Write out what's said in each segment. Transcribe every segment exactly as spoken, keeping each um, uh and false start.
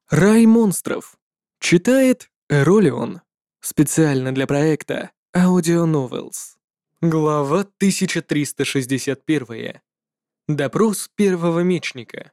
Рай монстров. Читает Эролион. Специально для проекта Audio Novels. Глава тысяча триста шестьдесят один. Допрос первого мечника.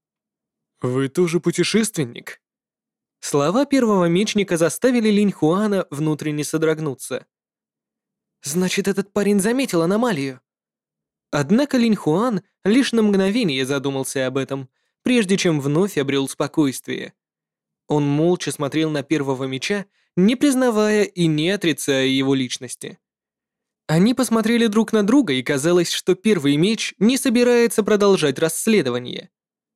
«Вы тоже путешественник?» Слова первого мечника заставили Линь Хуана внутренне содрогнуться. «Значит, этот парень заметил аномалию?» Однако Линь Хуан лишь на мгновение задумался об этом, прежде чем вновь обрел спокойствие. Он молча смотрел на первого меча, не признавая и не отрицая его личности. Они посмотрели друг на друга, и казалось, что первый меч не собирается продолжать расследование.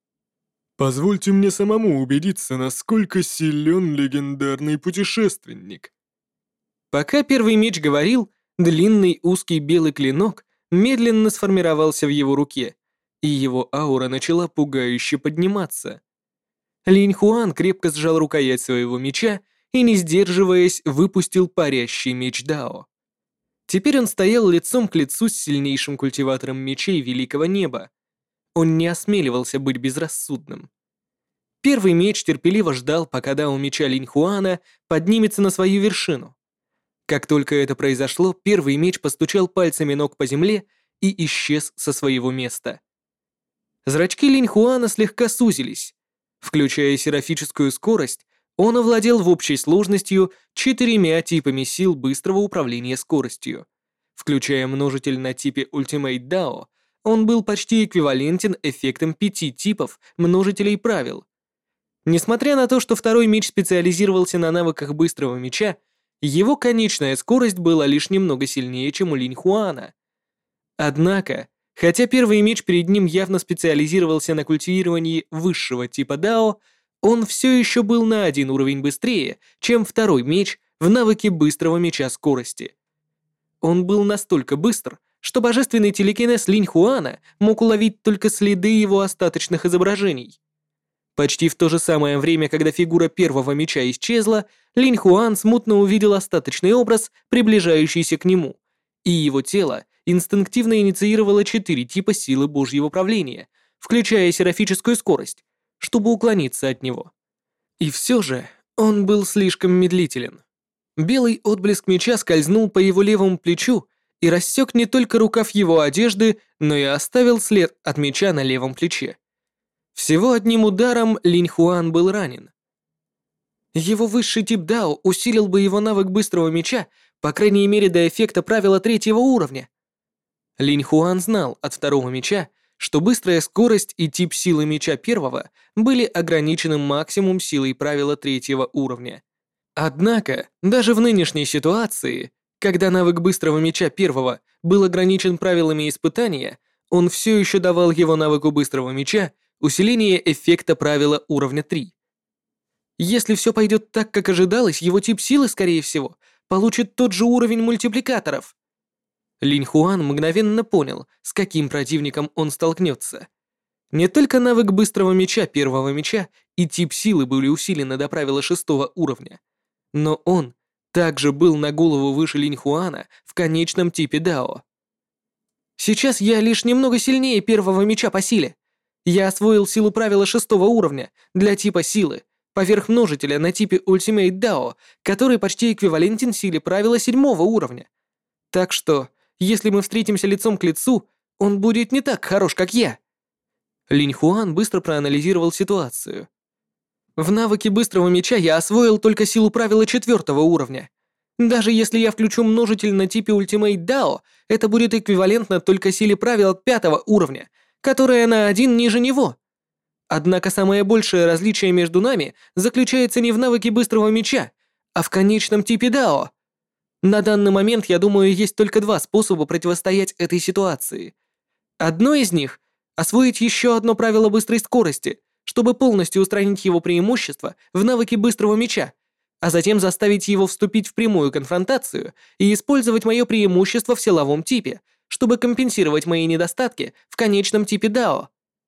Позвольте мне самому убедиться, насколько силен легендарный путешественник. Пока первый меч говорил, длинный узкий белый клинок медленно сформировался в его руке, и его аура начала пугающе подниматься. Линь Хуан крепко сжал рукоять своего меча и, не сдерживаясь, выпустил парящий меч Дао. Теперь он стоял лицом к лицу с сильнейшим культиватором мечей Великого Неба. Он не осмеливался быть безрассудным. Первый меч терпеливо ждал, пока Дао меча Линь Хуана поднимется на свою вершину. Как только это произошло, первый меч постучал пальцами ног по земле и исчез со своего места. Зрачки Линь Хуана слегка сузились. Включая серафическую скорость, он овладел в общей сложностью четырьмя типами сил быстрого управления скоростью. Включая множитель на типе Ultimate дао, он был почти эквивалентен эффектам пяти типов множителей правил. Несмотря на то, что второй меч специализировался на навыках быстрого меча, его конечная скорость была лишь немного сильнее, чем у Линь Хуана. Однако, хотя первый меч перед ним явно специализировался на культивировании высшего типа дао, он все еще был на один уровень быстрее, чем второй меч в навыке быстрого меча скорости. Он был настолько быстр, что божественный телекинез Линь Хуана мог уловить только следы его остаточных изображений. Почти в то же самое время, когда фигура первого меча исчезла, Линь Хуан смутно увидел остаточный образ, приближающийся к нему, и его тело инстинктивно инициировало четыре типа силы Божьего правления, включая серафическую скорость, чтобы уклониться от него. И все же он был слишком медлителен. Белый отблеск меча скользнул по его левому плечу и рассек не только рукав его одежды, но и оставил след от меча на левом плече. Всего одним ударом Линь Хуан был ранен. Его высший тип дао усилил бы его навык быстрого меча, по крайней мере до эффекта правила третьего уровня. Линь Хуан знал от второго меча, что быстрая скорость и тип силы меча первого были ограничены максимум силой правила третьего уровня. Однако, даже в нынешней ситуации, когда навык быстрого меча первого был ограничен правилами испытания, он все еще давал его навыку быстрого меча усиление эффекта правила уровня три. Если все пойдет так, как ожидалось, его тип силы, скорее всего, получит тот же уровень мультипликаторов. Линь Хуан мгновенно понял, с каким противником он столкнется. Не только навык быстрого меча первого меча и тип силы были усилены до правила шестого уровня, но он также был на голову выше Линь Хуана в конечном типе дао. Сейчас я лишь немного сильнее первого меча по силе. Я освоил силу правила шестого уровня для типа силы, поверх множителя на типе Ultimate дао, который почти эквивалентен силе правила седьмого уровня. Так что, если мы встретимся лицом к лицу, он будет не так хорош, как я. Линь Хуан быстро проанализировал ситуацию. В навыке быстрого меча я освоил только силу правила четвертого уровня. Даже если я включу множитель на типе Ultimate дао, это будет эквивалентно только силе правил пятого уровня, которая на один ниже него. Однако самое большее различие между нами заключается не в навыке быстрого меча, а в конечном типе дао. На данный момент, я думаю, есть только два способа противостоять этой ситуации. Одно из них — освоить еще одно правило быстрой скорости, чтобы полностью устранить его преимущество в навыке быстрого меча, а затем заставить его вступить в прямую конфронтацию и использовать мое преимущество в силовом типе, чтобы компенсировать мои недостатки в конечном типе дао.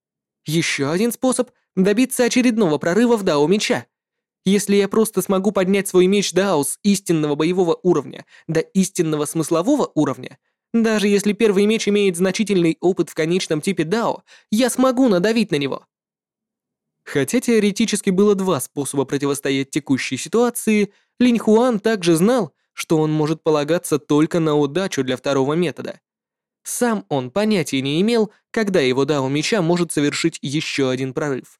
Еще один способ — добиться очередного прорыва в дао меча. Если я просто смогу поднять свой меч дао с истинного боевого уровня до истинного смыслового уровня, даже если первый меч имеет значительный опыт в конечном типе дао, я смогу надавить на него. Хотя теоретически было два способа противостоять текущей ситуации, Линь Хуан также знал, что он может полагаться только на удачу для второго метода. Сам он понятия не имел, когда его дао меча может совершить еще один прорыв.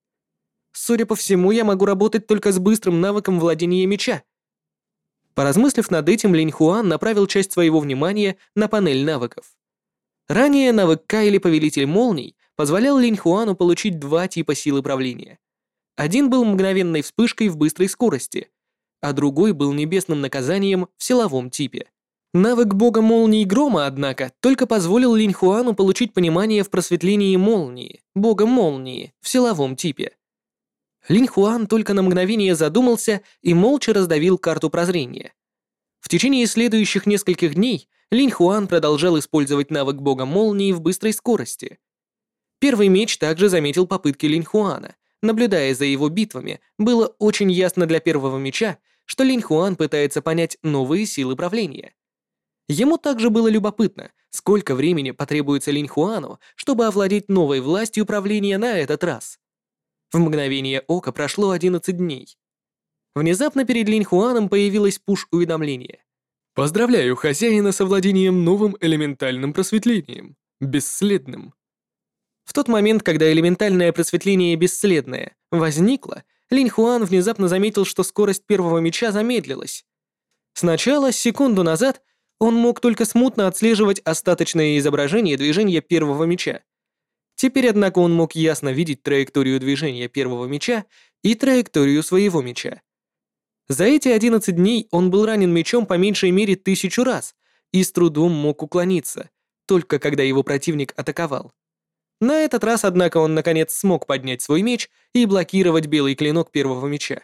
Судя по всему, я могу работать только с быстрым навыком владения меча. Поразмыслив над этим, Линь Хуан направил часть своего внимания на панель навыков. Ранее навык К или Повелитель Молний позволял Линь Хуану получить два типа силы правления. Один был мгновенной вспышкой в быстрой скорости, а другой был небесным наказанием в силовом типе. Навык бога молнии грома, однако, только позволил Линь Хуану получить понимание в просветлении молнии, бога молнии, в силовом типе. Линь Хуан только на мгновение задумался и молча раздавил карту прозрения. В течение следующих нескольких дней Линь Хуан продолжал использовать навык бога молнии в быстрой скорости. Первый меч также заметил попытки Линь Хуана. Наблюдая за его битвами, было очень ясно для первого меча, что Линь Хуан пытается понять новые силы правления. Ему также было любопытно, сколько времени потребуется Линь Хуану, чтобы овладеть новой властью правления на этот раз. В мгновение ока прошло одиннадцать дней. Внезапно перед Линь Хуаном появилось пуш-уведомление. Поздравляю хозяина с овладением новым элементальным просветлением, бесследным. В тот момент, когда элементальное просветление бесследное возникло, Линь Хуан внезапно заметил, что скорость первого меча замедлилась. Сначала, секунду назад, он мог только смутно отслеживать остаточное изображение движения первого меча. Теперь, однако, он мог ясно видеть траекторию движения первого меча и траекторию своего меча. За эти одиннадцать дней он был ранен мечом по меньшей мере тысячу раз и с трудом мог уклониться, только когда его противник атаковал. На этот раз, однако, он наконец смог поднять свой меч и блокировать белый клинок первого меча.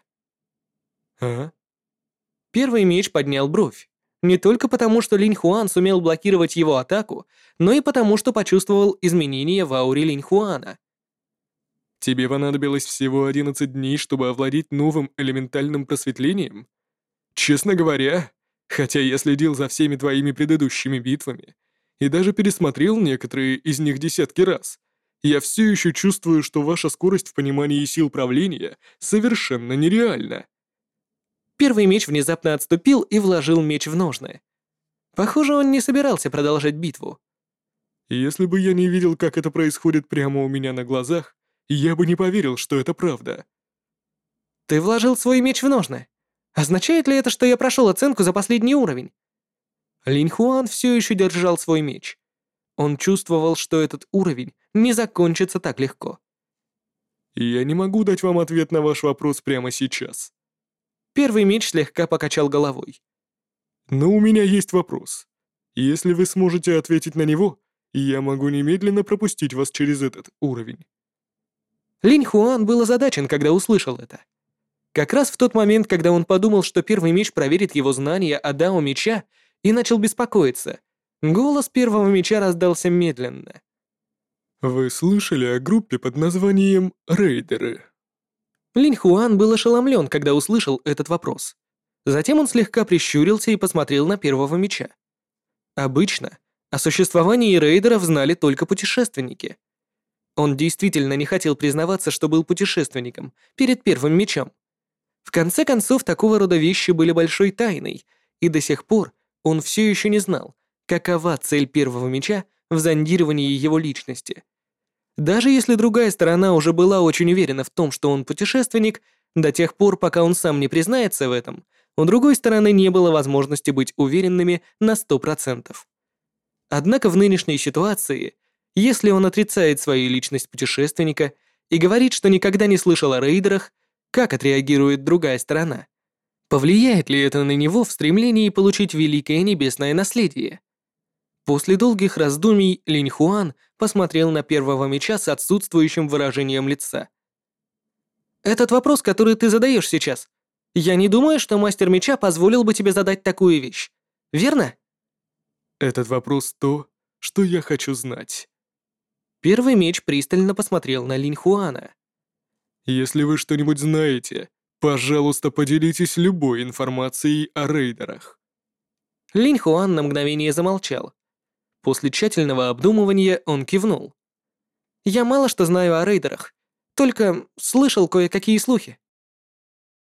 А? Первый меч поднял бровь. Не только потому, что Линь Хуан сумел блокировать его атаку, но и потому, что почувствовал изменения в ауре Линь Хуана. Тебе понадобилось всего одиннадцать дней, чтобы овладеть новым элементальным просветлением? Честно говоря, хотя я следил за всеми твоими предыдущими битвами и даже пересмотрел некоторые из них десятки раз, я все еще чувствую, что ваша скорость в понимании сил правления совершенно нереальна. Первый меч внезапно отступил и вложил меч в ножны. Похоже, он не собирался продолжать битву. Если бы я не видел, как это происходит прямо у меня на глазах, я бы не поверил, что это правда. Ты вложил свой меч в ножны. Означает ли это, что я прошел оценку за последний уровень? Линь Хуан все еще держал свой меч. Он чувствовал, что этот уровень не закончится так легко. Я не могу дать вам ответ на ваш вопрос прямо сейчас. Первый меч слегка покачал головой. Но у меня есть вопрос. Если вы сможете ответить на него, я могу немедленно пропустить вас через этот уровень. Линь Хуан был озадачен, когда услышал это. Как раз в тот момент, когда он подумал, что первый меч проверит его знания о дао меча, и начал беспокоиться, голос первого меча раздался медленно. Вы слышали о группе под названием «Рейдеры»? Линь Хуан был ошеломлен, когда услышал этот вопрос. Затем он слегка прищурился и посмотрел на первого меча. Обычно о существовании рейдеров знали только путешественники. Он действительно не хотел признаваться, что был путешественником перед первым мечом. В конце концов, такого рода вещи были большой тайной, и до сих пор он все еще не знал, какова цель первого меча в зондировании его личности. Даже если другая сторона уже была очень уверена в том, что он путешественник, до тех пор, пока он сам не признается в этом, у другой стороны не было возможности быть уверенными на сто процентов. Однако в нынешней ситуации, если он отрицает свою личность путешественника и говорит, что никогда не слышал о рейдерах, как отреагирует другая сторона? Повлияет ли это на него в стремлении получить великое небесное наследие? После долгих раздумий Линь Хуан посмотрел на первого меча с отсутствующим выражением лица. «Этот вопрос, который ты задаешь сейчас, я не думаю, что мастер меча позволил бы тебе задать такую вещь. Верно?» Этот вопрос то, что я хочу знать. Первый меч пристально посмотрел на Линь Хуана. Если вы что-нибудь знаете, пожалуйста, поделитесь любой информацией о рейдерах. Линь Хуан на мгновение замолчал. После тщательного обдумывания он кивнул. «Я мало что знаю о рейдерах. Только слышал кое-какие слухи.